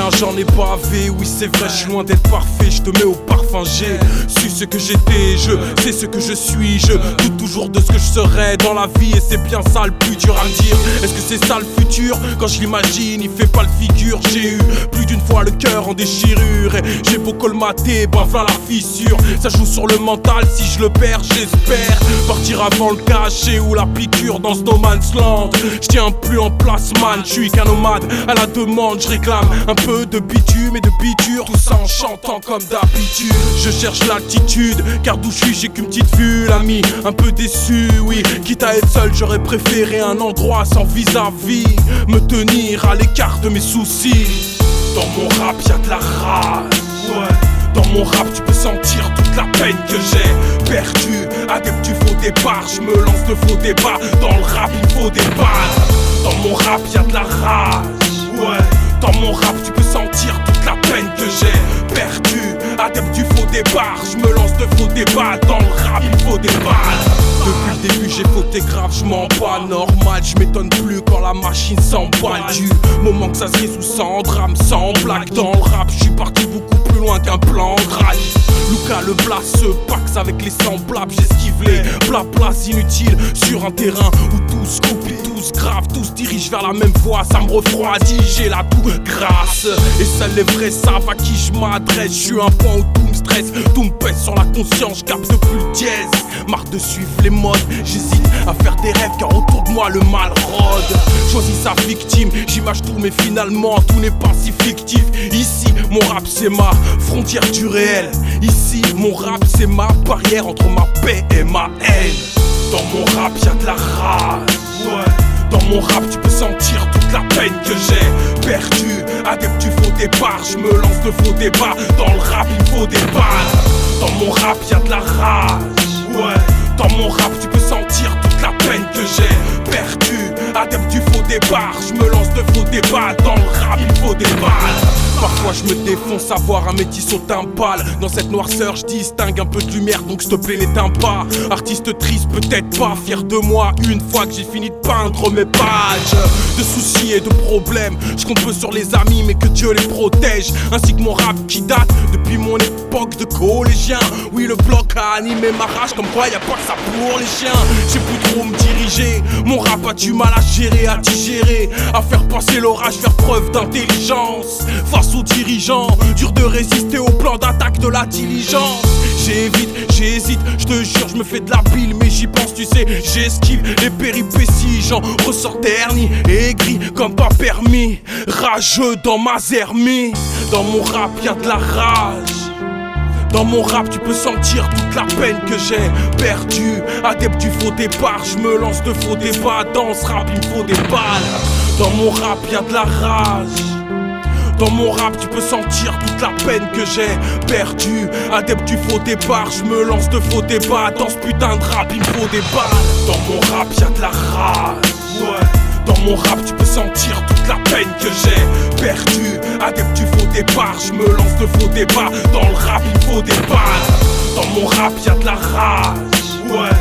bien, j'en ai bavé. Oui, c'est vrai, je suis loin d'être parfait. Je te mets au parfum, j'ai su ce que j'étais. Je sais ce que je suis. Je doute toujours de ce que je serai dans la vie. Et c'est bien ça le plus dur à me dire. Est-ce que c'est ça le futur? Quand je l'imagine, il fait pas le figure. J'ai eu plus d'une fois le cœur en déchirure. Et j'ai beau colmater, ben voilà la fissure. Ça joue sur le mental, si je le perds, j'espère partir avant le cachet ou la piqûre dans ce no man's land. Je tiens plus en place, man, je suis qu'un nomade à la demande. Je réclame un peu de bitume et de biture, tout ça en chantant comme d'habitude. Je cherche l'altitude, car d'où je suis j'ai qu'une petite vue, l'ami. Un peu déçu, oui, quitte à être seul, j'aurais préféré un endroit sans vis-à-vis, me tenir à l'écart de mes soucis. Dans mon rap y'a de la rage, ouais. Dans mon rap tu peux sentir toute la peine que j'ai perdu. Adepte du faux départ, je me lance de faux débats. Dans le rap il faut des balles. Dans mon rap y'a de la rage, ouais. Dans mon rap tu peux sentir toute la peine que j'ai perdu. Adepte du faux départ, je me lance de faux débats. Dans le rap il faut des balles. Depuis le début j'ai fauté grave, je m'en bats normal. Je m'étonne plus quand la machine s'emballe. Du moment que ça se résout sans drame, sans blague. Dans le rap je suis parti beaucoup plus loin qu'un plan drague. Luca le blast se paxe avec les semblables. J'esquive les blablas inutiles sur un terrain où tous copient, tous graves, tous dirigent vers la même voie. Ça me refroidit, j'ai la tout grâce. Et seuls les vrais savent à qui je m'adresse. Je suis un point où tout me stresse, tout me pèse sur la conscience. Je capte plus le dièse, marre de suivre les modes. J'hésite à faire des rêves car autour de moi le mal rôde. Choisis sa victime, j'image tout mais finalement tout n'est pas si fictif. Ici mon rap c'est ma frontière du réel. Ici mon rap c'est ma barrière entre ma paix et ma haine. Dans mon rap y'a de la rage, ouais. Dans mon rap tu peux sentir toute la peine que j'ai perdu. Adepte du faux départ, je me lance de faux débats. Dans le rap il faut des balles. Dans mon rap y'a de la rage, ouais. Dans mon rap tu peux sentir toute la peine que j'ai perdu. Adepte du faux départ, je me lance de faux débats. Dans le rap il faut des balles. Parfois je me défonce à voir un métis au timbal. Dans cette noirceur je distingue un peu de lumière, donc s'il te plaît n'éteins pas. Artiste triste peut-être pas, fier de moi une fois que j'ai fini de peindre mes pages. De soucis et de problèmes, je compte peu sur les amis mais que Dieu les protège. Ainsi que mon rap qui date depuis mon époque de collégien. Oui le bloc a animé ma rage, comme quoi y a pas que ça pour les chiens. J'ai plus trop me diriger, mon rap a du mal à gérer, à digérer, à faire passer l'orage, faire preuve d'intelligence. Face aux dirigeants, dur de résister au plan d'attaque de la diligence. J'évite, j'hésite, je te jure, je me fais de la bile, mais j'y pense, tu sais, j'esquive les péripéties. J'en ressors terni, aigri comme pas permis, rageux dans ma zermie. Dans mon rap y'a de la rage. Dans mon rap tu peux sentir toute la peine que j'ai perdu. Adepte du faux départ, je me lance de faux débats. Dans ce rap il me faut des balles. Dans mon rap y'a de la rage. Dans mon rap tu peux sentir toute la peine que j'ai perdu. Adepte du faux départ, je me lance de faux débats. Dans ce putain de rap il me faut des balles. Dans mon rap y'a de la rage, ouais. Dans mon rap tu peux sentir toute la peine que j'ai perdu. Adepte du faux départ, je me lance de faux débats. Dans le rap il faut des balles. Dans mon rap y'a de la rage, ouais.